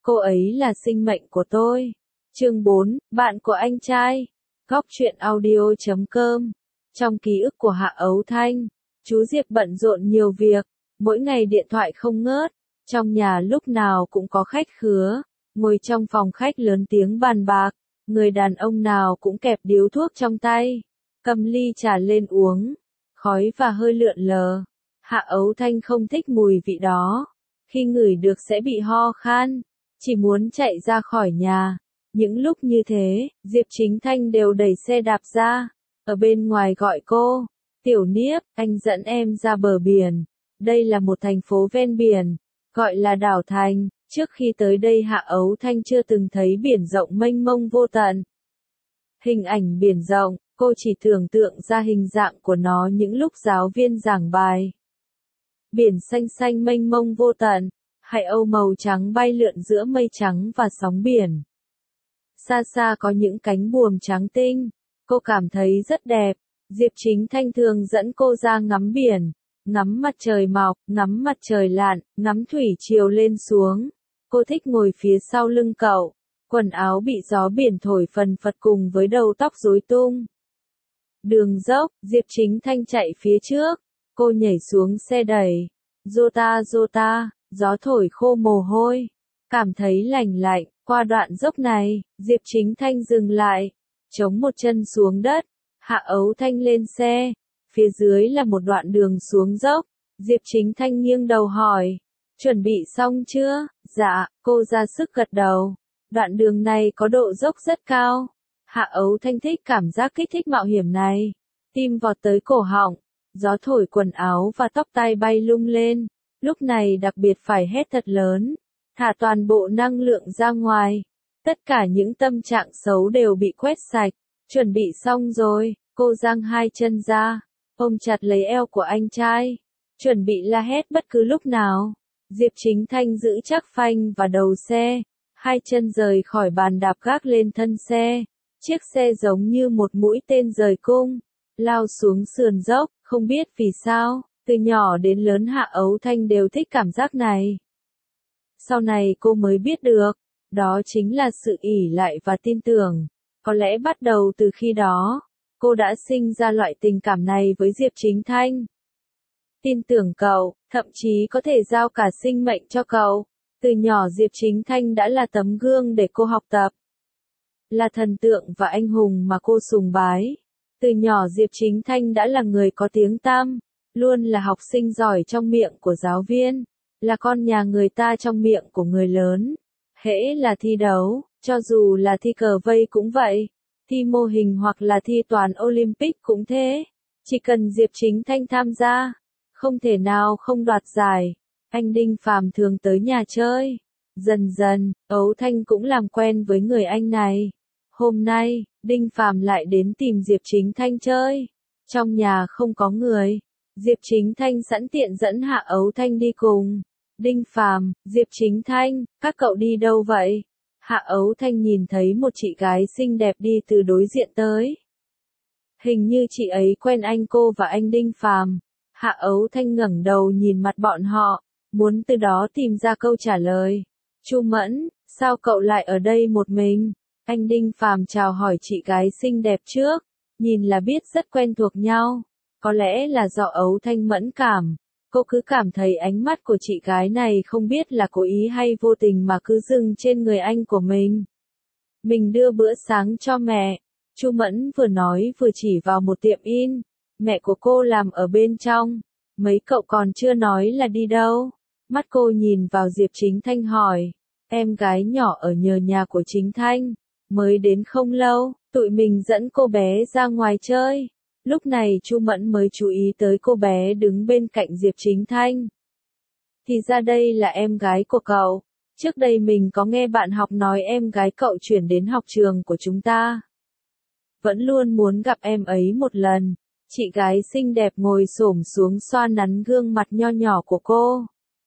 Cô ấy là sinh mệnh của tôi. Chương 4, bạn của anh trai. Góc truyện audio.com. Trong ký ức của Hạ Ấu Thanh, chú Diệp bận rộn nhiều việc, mỗi ngày điện thoại không ngớt, trong nhà lúc nào cũng có khách khứa, ngồi trong phòng khách lớn tiếng bàn bạc, người đàn ông nào cũng kẹp điếu thuốc trong tay, cầm ly trà lên uống, khói và hơi lượn lờ. Hạ Ấu Thanh không thích mùi vị đó, khi ngửi được sẽ bị ho khan, chỉ muốn chạy ra khỏi nhà. Những lúc như thế, Diệp Chính Thanh đều đẩy xe đạp ra, ở bên ngoài gọi cô, "Tiểu Niếp, anh dẫn em ra bờ biển." Đây là một thành phố ven biển, gọi là Đảo Thành. Trước khi tới đây Hạ Ấu Thanh chưa từng thấy biển rộng mênh mông vô tận. Hình ảnh biển rộng, cô chỉ tưởng tượng ra hình dạng của nó những lúc giáo viên giảng bài. Biển xanh xanh mênh mông vô tận, hải âu màu trắng bay lượn giữa mây trắng và sóng biển. Xa xa có những cánh buồm trắng tinh, cô cảm thấy rất đẹp. Diệp Chính Thanh thường dẫn cô ra ngắm biển, ngắm mặt trời mọc, ngắm mặt trời lặn, ngắm thủy triều lên xuống. Cô thích ngồi phía sau lưng cậu, quần áo bị gió biển thổi phần phật cùng với đầu tóc rối tung. Đường dốc, Diệp Chính Thanh chạy phía trước, cô nhảy xuống xe đẩy. Rota rota, gió thổi khô mồ hôi, cảm thấy lành lạnh. Qua đoạn dốc này, Diệp Chính Thanh dừng lại, chống một chân xuống đất, Hạ Ấu Thanh lên xe, phía dưới là một đoạn đường xuống dốc. Diệp Chính Thanh nghiêng đầu hỏi, "Chuẩn bị xong chưa?" "Dạ," cô ra sức gật đầu. Đoạn đường này có độ dốc rất cao. Hạ Ấu Thanh thích cảm giác kích thích mạo hiểm này. Tim vọt tới cổ họng, gió thổi quần áo và tóc tai bay lung lên. Lúc này đặc biệt phải hét thật lớn, thả toàn bộ năng lượng ra ngoài. Tất cả những tâm trạng xấu đều bị quét sạch. Chuẩn bị xong rồi, cô giang hai chân ra, ôm chặt lấy eo của anh trai, chuẩn bị la hét bất cứ lúc nào. Diệp Chính Thanh giữ chắc phanh và đầu xe, hai chân rời khỏi bàn đạp gác lên thân xe. Chiếc xe giống như một mũi tên rời cung, lao xuống sườn dốc. Không biết vì sao, từ nhỏ đến lớn Hạ Ấu Thanh đều thích cảm giác này. Sau này cô mới biết được, đó chính là sự ỷ lại và tin tưởng. Có lẽ bắt đầu từ khi đó, cô đã sinh ra loại tình cảm này với Diệp Chính Thanh. Tin tưởng cậu, thậm chí có thể giao cả sinh mệnh cho cậu. Từ nhỏ Diệp Chính Thanh đã là tấm gương để cô học tập, là thần tượng và anh hùng mà cô sùng bái. Từ nhỏ Diệp Chính Thanh đã là người có tiếng tăm, luôn là học sinh giỏi trong miệng của giáo viên, là con nhà người ta trong miệng của người lớn. Hễ là thi đấu, cho dù là thi cờ vây cũng vậy, thi mô hình hoặc là thi toán Olympic cũng thế. Chỉ cần Diệp Chính Thanh tham gia, không thể nào không đoạt giải. Anh Đinh Phàm thường tới nhà chơi. Dần dần, Ấu Thanh cũng làm quen với người anh này. Hôm nay, Đinh Phàm lại đến tìm Diệp Chính Thanh chơi. Trong nhà không có người, Diệp Chính Thanh sẵn tiện dẫn Hạ Ấu Thanh đi cùng. "Đinh Phàm, Diệp Chính Thanh, các cậu đi đâu vậy?" Hạ Ấu Thanh nhìn thấy một chị gái xinh đẹp đi từ đối diện tới. Hình như chị ấy quen anh cô và anh Đinh Phàm. Hạ Ấu Thanh ngẩng đầu nhìn mặt bọn họ, muốn từ đó tìm ra câu trả lời. "Chu Mẫn, sao cậu lại ở đây một mình?" Anh Đinh Phàm chào hỏi chị gái xinh đẹp trước, nhìn là biết rất quen thuộc nhau. Có lẽ là do Ấu Thanh mẫn cảm, cô cứ cảm thấy ánh mắt của chị gái này không biết là cố ý hay vô tình mà cứ dừng trên người anh của mình. "Mình đưa bữa sáng cho mẹ." Chu Mẫn vừa nói vừa chỉ vào một tiệm in. "Mẹ của cô làm ở bên trong. Mấy cậu còn chưa nói là đi đâu?" Mắt cô nhìn vào Diệp Chính Thanh hỏi. "Em gái nhỏ ở nhờ nhà của Chính Thanh, mới đến không lâu, tụi mình dẫn cô bé ra ngoài chơi." Lúc này Chu Mẫn mới chú ý tới cô bé đứng bên cạnh Diệp Chính Thanh. "Thì ra đây là em gái của cậu. Trước đây mình có nghe bạn học nói em gái cậu chuyển đến học trường của chúng ta. Vẫn luôn muốn gặp em ấy một lần." Chị gái xinh đẹp ngồi xổm xuống xoa nắn gương mặt nho nhỏ của cô.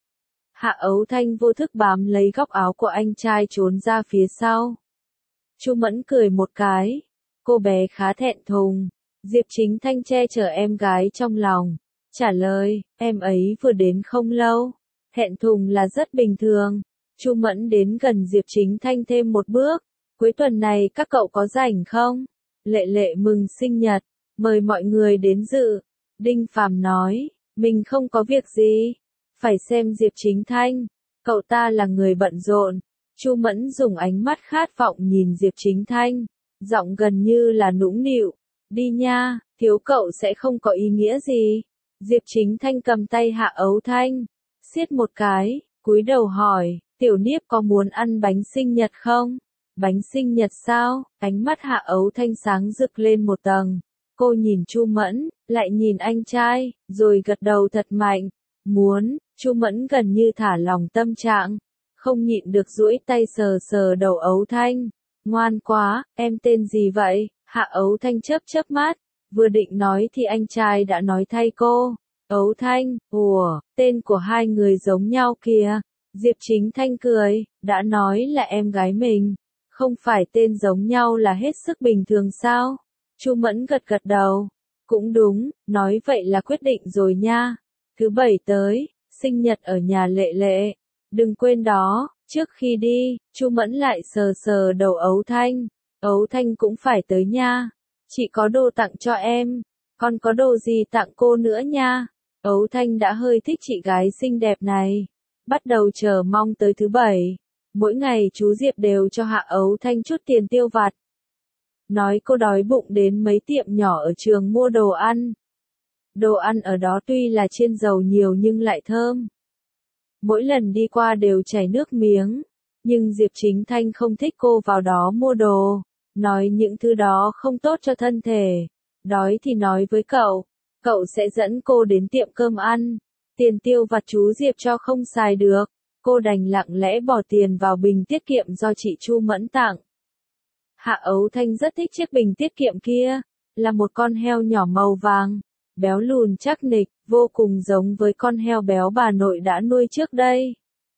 Hạ Ấu Thanh vô thức bám lấy góc áo của anh trai trốn ra phía sau. Chu Mẫn cười một cái. Cô bé khá thẹn thùng. Diệp Chính Thanh che chở em gái trong lòng. Trả lời, "Em ấy vừa đến không lâu. Thẹn thùng là rất bình thường. Chu Mẫn đến gần Diệp Chính Thanh thêm một bước. Cuối tuần này các cậu có rảnh không? Lệ Lệ mừng sinh nhật, mời mọi người đến dự. Đinh Phàm nói, mình không có việc gì. Phải xem Diệp Chính Thanh, cậu ta là người bận rộn. Chu Mẫn dùng ánh mắt khát vọng nhìn Diệp Chính Thanh, giọng gần như là nũng nịu. Đi nha, thiếu cậu sẽ không có ý nghĩa gì. Diệp Chính Thanh cầm tay Hạ Ấu Thanh, siết một cái, cúi đầu hỏi, Tiểu Niếp có muốn ăn bánh sinh nhật không? Bánh sinh nhật sao? Ánh mắt Hạ Ấu Thanh sáng rực lên một tầng. Cô nhìn Chu Mẫn, lại nhìn anh trai, rồi gật đầu thật mạnh. Muốn. Chu Mẫn gần như thả lòng tâm trạng, không nhịn được duỗi tay sờ sờ đầu Ấu Thanh. Ngoan quá, em tên gì vậy? Hạ Ấu Thanh chớp chớp mắt, vừa định nói thì anh trai đã nói thay cô. Ấu Thanh, ủa, tên của hai người giống nhau kìa. Diệp Chính Thanh cười, đã nói là em gái mình, không phải tên giống nhau là hết sức bình thường sao? Chu Mẫn gật gật đầu, cũng đúng, nói vậy là quyết định rồi nha. Thứ bảy tới, sinh nhật ở nhà Lệ Lệ, đừng quên đó. Trước khi đi, Chu Mẫn lại sờ sờ đầu Ấu Thanh. Ấu Thanh cũng phải tới nha. Chị có đồ tặng cho em, còn có đồ gì tặng cô nữa nha. Ấu Thanh đã hơi thích chị gái xinh đẹp này, bắt đầu chờ mong tới thứ bảy. Mỗi ngày chú Diệp đều cho Hạ Ấu Thanh chút tiền tiêu vặt. Nói cô đói bụng đến mấy tiệm nhỏ ở trường mua đồ ăn. Đồ ăn ở đó tuy là chiên dầu nhiều nhưng lại thơm. Mỗi lần đi qua đều chảy nước miếng. Nhưng Diệp Chính Thanh không thích cô vào đó mua đồ. Nói những thứ đó không tốt cho thân thể. Đói thì nói với cậu. Cậu sẽ dẫn cô đến tiệm cơm ăn. Tiền tiêu vặt chú Diệp cho không xài được. Cô đành lặng lẽ bỏ tiền vào bình tiết kiệm do chị Chu Mẫn tặng. Hạ Ấu Thanh rất thích chiếc bình tiết kiệm kia. Là một con heo nhỏ màu vàng, béo lùn chắc nịch, vô cùng giống với con heo béo bà nội đã nuôi trước đây.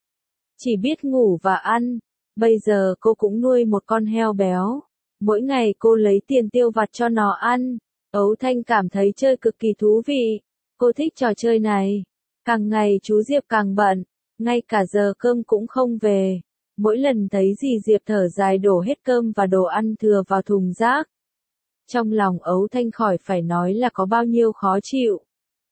Chỉ biết ngủ và ăn, bây giờ cô cũng nuôi một con heo béo. Mỗi ngày cô lấy tiền tiêu vặt cho nó ăn. Ấu Thanh cảm thấy chơi cực kỳ thú vị. Cô thích trò chơi này. Càng ngày chú Diệp càng bận, ngay cả giờ cơm cũng không về. Mỗi lần thấy dì Diệp thở dài đổ hết cơm và đồ ăn thừa vào thùng rác. Trong lòng Ấu Thanh khỏi phải nói là có bao nhiêu khó chịu.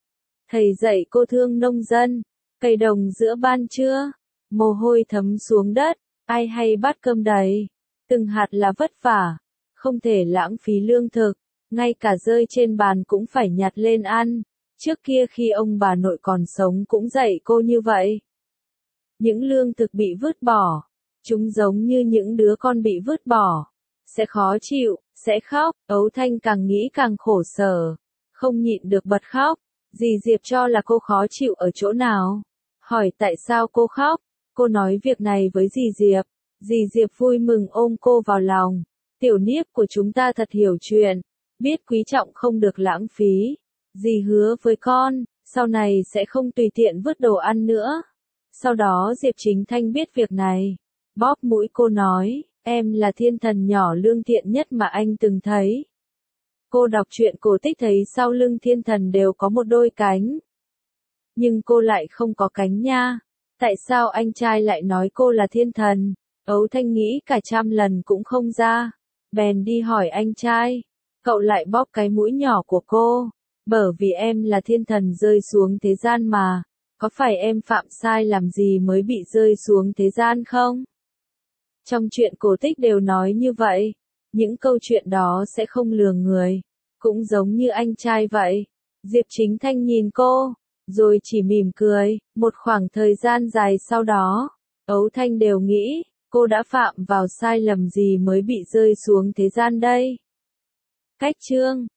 Thầy dạy cô thương nông dân, cày đồng giữa ban trưa, mồ hôi thấm xuống đất, ai hay bát cơm đầy, từng hạt là vất vả, không thể lãng phí lương thực, ngay cả rơi trên bàn cũng phải nhặt lên ăn. Trước kia khi ông bà nội còn sống cũng dạy cô như vậy. Những lương thực bị vứt bỏ, chúng giống như những đứa con bị vứt bỏ, sẽ khó chịu, sẽ khóc. Ấu Thanh càng nghĩ càng khổ sở, không nhịn được bật khóc. Dì Diệp cho là cô khó chịu ở chỗ nào? Hỏi tại sao cô khóc? Cô nói việc này với dì Diệp. Dì Diệp vui mừng ôm cô vào lòng. Tiểu Niếp của chúng ta thật hiểu chuyện, biết quý trọng không được lãng phí. Dì hứa với con, sau này sẽ không tùy tiện vứt đồ ăn nữa. Sau đó Diệp Chính Thanh biết việc này, bóp mũi cô nói, em là thiên thần nhỏ lương thiện nhất mà anh từng thấy. Cô đọc truyện cổ tích thấy sau lưng thiên thần đều có một đôi cánh. Nhưng cô lại không có cánh nha. Tại sao anh trai lại nói cô là thiên thần? Ấu Thanh nghĩ cả trăm lần cũng không ra. Bèn đi hỏi anh trai. Cậu lại bóp cái mũi nhỏ của cô. Bởi vì em là thiên thần rơi xuống thế gian mà. Có phải em phạm sai làm gì mới bị rơi xuống thế gian không? Trong truyện cổ tích đều nói như vậy. Những câu chuyện đó sẽ không lừa người. Cũng giống như anh trai vậy. Diệp Chính Thanh nhìn cô, rồi chỉ mỉm cười. Một khoảng thời gian dài sau đó, Ấu Thanh đều nghĩ, cô đã phạm vào sai lầm gì mới bị rơi xuống thế gian đây? Cách chương